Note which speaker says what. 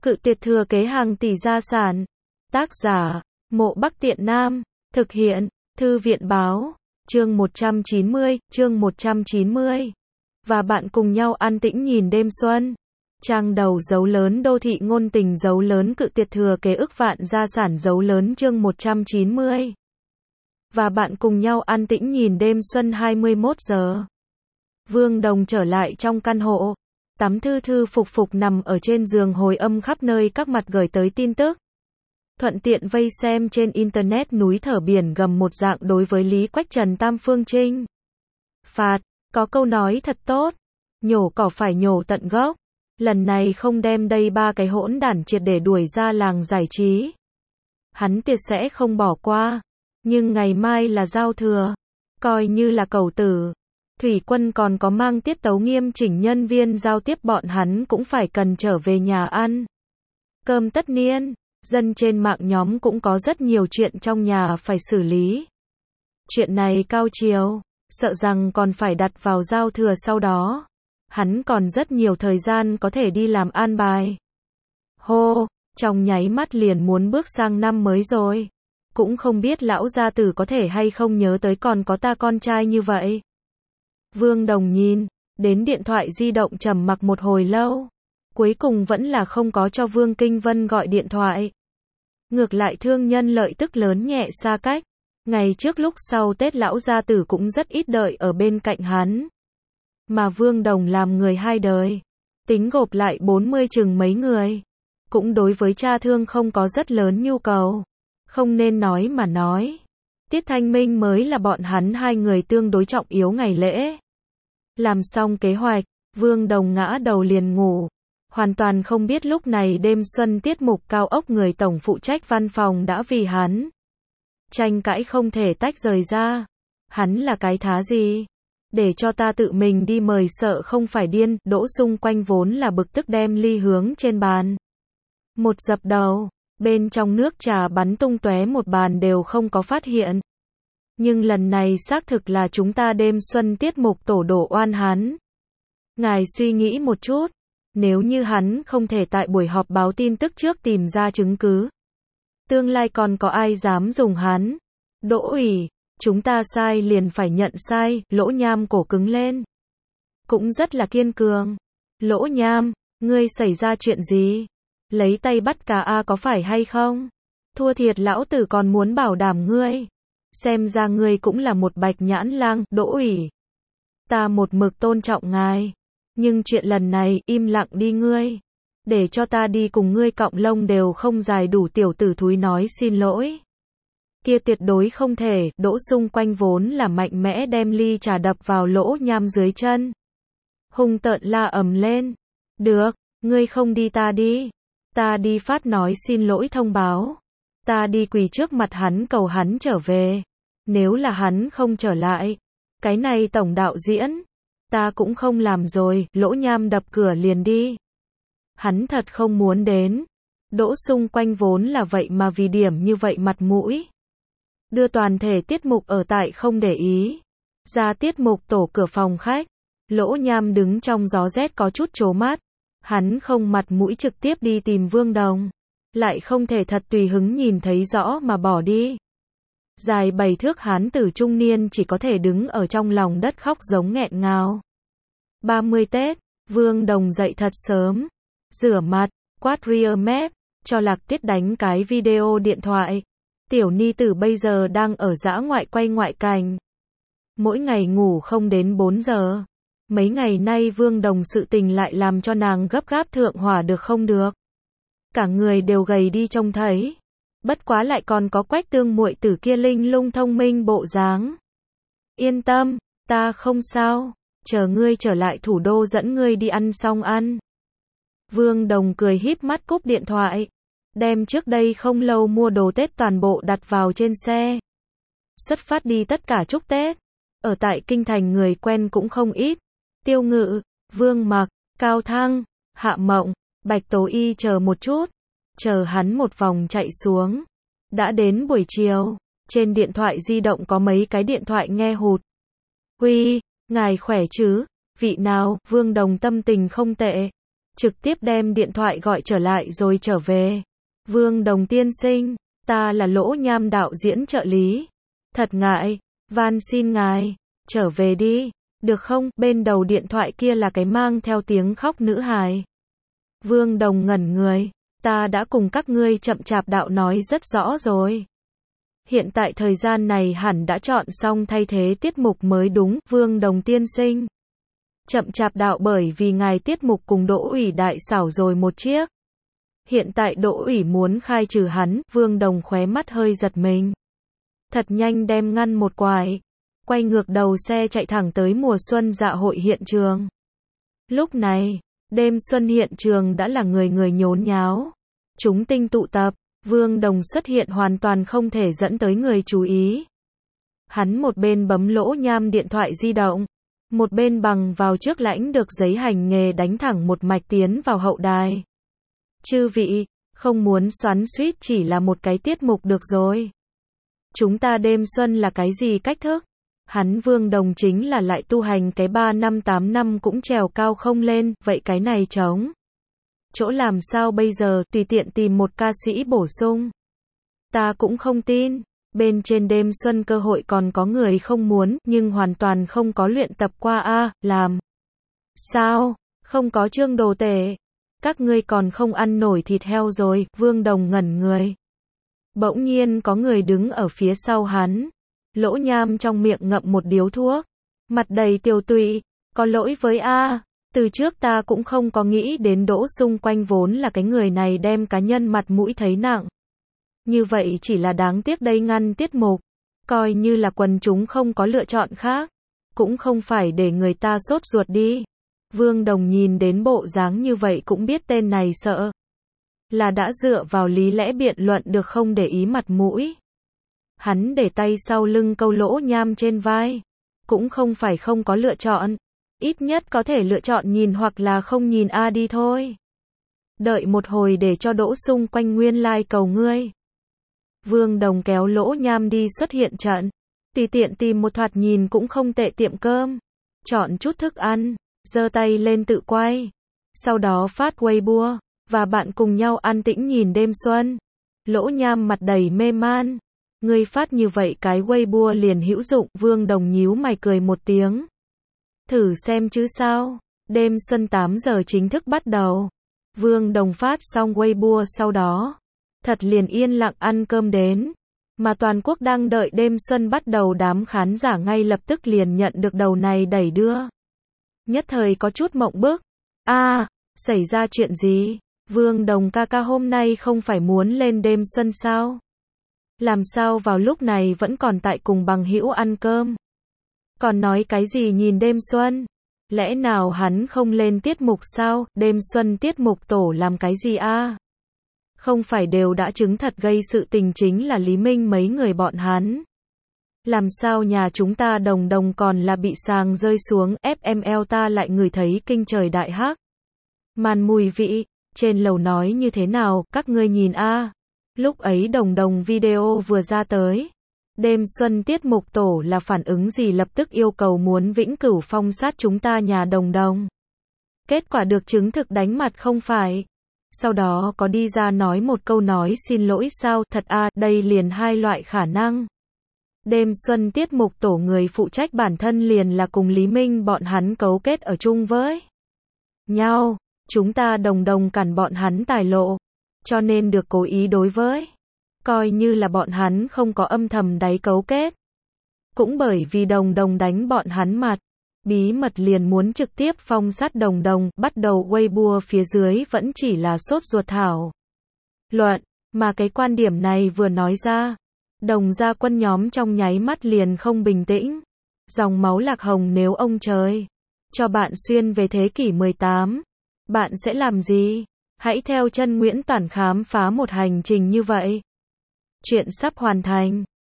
Speaker 1: Cự tuyệt thừa kế hàng tỷ gia sản. Tác giả, Mộ Bắc Tiện Nam. Thực hiện, Thư viện báo. Chương 190. Và bạn cùng nhau an tĩnh nhìn đêm xuân. Trang đầu dấu lớn đô thị ngôn tình dấu lớn cự tuyệt thừa kế ức vạn gia sản dấu lớn chương 190. Và bạn cùng nhau an tĩnh nhìn đêm xuân 21 giờ. Vương Đồng trở lại trong căn hộ. Tắm thư thư phục phục nằm ở trên giường hồi âm khắp nơi các mặt gửi tới tin tức. Thuận tiện vây xem trên internet núi thở biển gầm một dạng đối với Lý Quách Trần Tam Phương Trinh. Phạt, có câu nói thật tốt. Nhổ cỏ phải nhổ tận gốc. Lần này không đem đây ba cái hỗn đản triệt để đuổi ra làng giải trí. Hắn tuyệt sẽ không bỏ qua. Nhưng ngày mai là giao thừa. Coi như là cầu tử. Thủy quân còn có mang tiết tấu nghiêm chỉnh nhân viên giao tiếp bọn hắn cũng phải cần trở về nhà ăn. Cơm tất niên. Dân trên mạng nhóm cũng có rất nhiều chuyện trong nhà phải xử lý. Chuyện này cao chiều. Sợ rằng còn phải đặt vào giao thừa sau đó. Hắn còn rất nhiều thời gian có thể đi làm an bài. Hô, trong nháy mắt liền muốn bước sang năm mới rồi. Cũng không biết lão gia tử có thể hay không nhớ tới còn có ta con trai như vậy. Vương Đồng nhìn đến điện thoại di động trầm mặc một hồi lâu. Cuối cùng vẫn là không có cho Vương Kinh Vân gọi điện thoại. Ngược lại thương nhân lợi tức lớn nhẹ xa cách. Ngày trước lúc sau Tết lão gia tử cũng rất ít đợi ở bên cạnh hắn. Mà Vương Đồng làm người hai đời. Tính gộp lại 40 chừng mấy người. Cũng đối với cha thương không có rất lớn nhu cầu. Không nên nói mà nói. Tiết Thanh Minh mới là bọn hắn hai người tương đối trọng yếu ngày lễ. Làm xong kế hoạch, Vương Đồng ngã đầu liền ngủ. Hoàn toàn không biết lúc này đêm xuân tiết mục cao ốc người tổng phụ trách văn phòng đã vì hắn. Tranh cãi không thể tách rời ra. Hắn là cái thá gì? Để cho ta tự mình đi mời sợ không phải điên, đỗ xung quanh vốn là bực tức đem ly hướng trên bàn. Một dập đầu, bên trong nước trà bắn tung tóe một bàn đều không có phát hiện. Nhưng lần này xác thực là chúng ta đêm xuân tiết mục tổ đổ oan hắn. Ngài suy nghĩ một chút, nếu như hắn không thể tại buổi họp báo tin tức trước tìm ra chứng cứ. Tương lai còn có ai dám dùng hắn? Đỗ ủy, chúng ta sai liền phải nhận sai, Lỗ Nham cổ cứng lên. Cũng rất là kiên cường. Lỗ Nham, ngươi xảy ra chuyện gì? Lấy tay bắt cá a có phải hay không? Thua thiệt lão tử còn muốn bảo đảm ngươi. Xem ra ngươi cũng là một bạch nhãn lang, Đỗ ủy. Ta một mực tôn trọng ngài. Nhưng chuyện lần này, im lặng đi ngươi. Để cho ta đi cùng ngươi cọng lông đều không dài đủ tiểu tử thúi nói xin lỗi. Kia tuyệt đối không thể, đỗ xung quanh vốn là mạnh mẽ đem ly trà đập vào Lỗ Nham dưới chân. Hung tợn la ầm lên. Được, ngươi không đi ta đi. Ta đi phát nói xin lỗi thông báo. Ta đi quỳ trước mặt hắn cầu hắn trở về. Nếu là hắn không trở lại. Cái này tổng đạo diễn. Ta cũng không làm rồi, Lỗ Nham đập cửa liền đi. Hắn thật không muốn đến. Đỗ xung quanh vốn là vậy mà vì điểm như vậy mặt mũi. Đưa toàn thể tiết mục ở tại không để ý. Ra tiết mục tổ cửa phòng khách. Lỗ Nham đứng trong gió rét có chút trố mắt. Hắn không mặt mũi trực tiếp đi tìm Vương Đồng. Lại không thể thật tùy hứng nhìn thấy rõ mà bỏ đi. Dài 7 thước hán tử trung niên chỉ có thể đứng ở trong lòng đất khóc giống nghẹn ngào. 30 Tết, Vương Đồng dậy thật sớm. Rửa mặt, quát rear map, cho Lạc Tiết đánh cái video điện thoại. Tiểu ni tử bây giờ đang ở dã ngoại quay ngoại cảnh. Mỗi ngày ngủ không đến 4 giờ. Mấy ngày nay Vương Đồng sự tình lại làm cho nàng gấp gáp thượng hỏa được không được. Cả người đều gầy đi trông thấy. Bất quá lại còn có Quách Tương muội tử kia linh lung thông minh bộ dáng. Yên tâm, ta không sao. Chờ ngươi trở lại thủ đô dẫn ngươi đi ăn xong ăn. Vương Đồng cười híp mắt cúp điện thoại. Đem trước đây không lâu mua đồ Tết toàn bộ đặt vào trên xe. Xuất phát đi tất cả chúc Tết. Ở tại kinh thành người quen cũng không ít. Tiêu Ngự, Vương Mặc, Cao Thăng, Hạ Mộng, Bạch Tố Y chờ một chút. Chờ hắn một vòng chạy xuống. Đã đến buổi chiều. Trên điện thoại di động có mấy cái điện thoại nghe hụt. Huy, ngài khỏe chứ? Vị nào? Vương Đồng tâm tình không tệ. trực tiếp đem điện thoại gọi trở lại rồi trở về. Vương Đồng tiên sinh, ta là Lỗ Nham đạo diễn trợ lý. Thật ngại, van xin ngài, trở về đi, được không? Bên đầu điện thoại kia là cái mang theo tiếng khóc nữ hài. Vương Đồng ngẩn người, ta đã cùng các ngươi chậm chạp đạo nói rất rõ rồi. Hiện tại thời gian này hẳn đã chọn xong thay thế tiết mục mới đúng, Vương Đồng tiên sinh. Chậm chạp đạo bởi vì ngài tiết mục cùng Đỗ ủy đại xảo rồi một chiếc. Hiện tại Đỗ ủy muốn khai trừ hắn, Vương Đồng khóe mắt hơi giật mình. Thật nhanh đem ngăn một quải, quay ngược đầu xe chạy thẳng tới mùa xuân dạ hội hiện trường. Lúc này, đêm xuân hiện trường đã là người người nhốn nháo. Chúng tinh tụ tập, Vương Đồng xuất hiện hoàn toàn không thể dẫn tới người chú ý. Hắn một bên bấm Lỗ Nham điện thoại di động, một bên bằng vào trước lãnh được giấy hành nghề đánh thẳng một mạch tiến vào hậu đài. Chư vị, không muốn xoắn xuýt chỉ là một cái tiết mục được rồi. Chúng ta đêm xuân là cái gì cách thức? Hắn Vương Đồng chính là lại tu hành cái 3 năm 8 năm cũng trèo cao không lên, vậy cái này trống. Chỗ làm sao bây giờ, tùy tiện tìm một ca sĩ bổ sung. Ta cũng không tin, bên trên đêm xuân cơ hội còn có người không muốn, nhưng hoàn toàn không có luyện tập qua a, làm. Sao, không có Trương Đồ Tể? Các ngươi còn không ăn nổi thịt heo rồi, Vương Đồng ngẩn người. Bỗng nhiên có người đứng ở phía sau hắn. Lỗ Nham trong miệng ngậm một điếu thuốc, mặt đầy tiều tụy, có lỗi với a, từ trước ta cũng không có nghĩ đến Đỗ xung quanh vốn là cái người này đem cá nhân mặt mũi thấy nặng. Như vậy chỉ là đáng tiếc đây ngăn tiết mục, coi như là quần chúng không có lựa chọn khác, cũng không phải để người ta sốt ruột đi. Vương Đồng nhìn đến bộ dáng như vậy cũng biết tên này sợ là đã dựa vào lý lẽ biện luận được không để ý mặt mũi. Hắn để tay sau lưng câu Lỗ Nham trên vai, cũng không phải không có lựa chọn, ít nhất có thể lựa chọn nhìn hoặc là không nhìn a đi thôi. Đợi một hồi để cho Đỗ xung quanh nguyên lai cầu ngươi. Vương Đồng kéo Lỗ Nham đi xuất hiện trận, tùy tiện tìm một thoạt nhìn cũng không tệ tiệm cơm, chọn chút thức ăn, giơ tay lên tự quay, sau đó phát Weibo, và bạn cùng nhau an tĩnh nhìn đêm xuân. Lỗ Nham mặt đầy mê man, ngươi phát như vậy cái Weibo liền hữu dụng, Vương Đồng nhíu mày cười một tiếng. Thử xem chứ sao, đêm xuân 8 giờ chính thức bắt đầu. Vương Đồng phát xong Weibo sau đó, thật liền yên lặng ăn cơm đến, mà toàn quốc đang đợi đêm xuân bắt đầu đám khán giả ngay lập tức liền nhận được đầu này đẩy đưa. Nhất thời có chút mộng bức, xảy ra chuyện gì? Vương Đồng ca ca hôm nay không phải muốn lên đêm xuân sao? Làm sao vào lúc này vẫn còn tại cùng bằng hữu ăn cơm? Còn nói cái gì nhìn đêm xuân? Lẽ nào hắn không lên tiết mục sao? Đêm xuân tiết mục tổ làm cái gì a? Không phải đều đã chứng thật gây sự tình chính là Lý Minh mấy người bọn hắn. Làm sao nhà chúng ta Đồng Đồng còn là bị sàng rơi xuống, FML ta lại ngửi thấy kinh trời đại hắc. Màn mùi vị, trên lầu nói như thế nào, các ngươi nhìn a. Lúc ấy Đồng Đồng video vừa ra tới, đêm xuân tiết mục tổ là phản ứng gì, lập tức yêu cầu muốn vĩnh cửu phong sát chúng ta nhà Đồng Đồng. Kết quả được chứng thực đánh mặt không phải. Sau đó có đi ra nói một câu nói xin lỗi sao, thật đây liền hai loại khả năng. Đêm xuân tiết mục tổ người phụ trách bản thân liền là cùng Lý Minh bọn hắn cấu kết ở chung với nhau, chúng ta Đồng Đồng cản bọn hắn tài lộ, cho nên được cố ý đối với. Coi như là bọn hắn không có âm thầm đáy cấu kết. Cũng bởi vì Đồng Đồng đánh bọn hắn mặt, bí mật liền muốn trực tiếp phong sát Đồng Đồng, bắt đầu Weibo phía dưới vẫn chỉ là sốt ruột thảo luận, mà cái quan điểm này vừa nói ra, Đồng gia quân nhóm trong nháy mắt liền không bình tĩnh. Dòng máu lạc hồng, nếu ông trời cho bạn xuyên về thế kỷ 18, bạn sẽ làm gì? Hãy theo chân Nguyễn Toản khám phá một hành trình như vậy. Chuyện sắp hoàn thành.